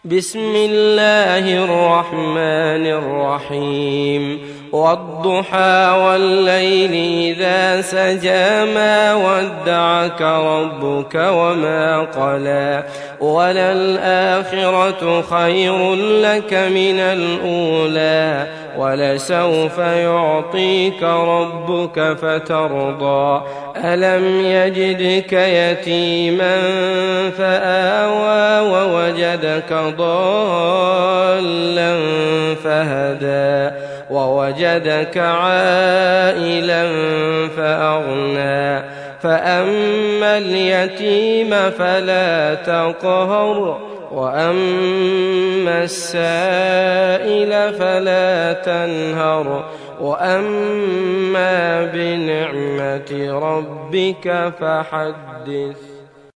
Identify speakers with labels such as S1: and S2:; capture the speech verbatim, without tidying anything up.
S1: بسم الله الرحمن الرحيم والضحى والليل إذا سجى ما ودعك ربك وما قلى وللآخرة خير لك من الأولى ولسوف يعطيك ربك فترضى ألم يجدك يتيما فآوى ووجدك ضالا فهدى ووجدك عائلا فأغنى فأما اليتيم فلا تقهر وأما السائل فلا تنهر وأما بنعمة ربك فحدث.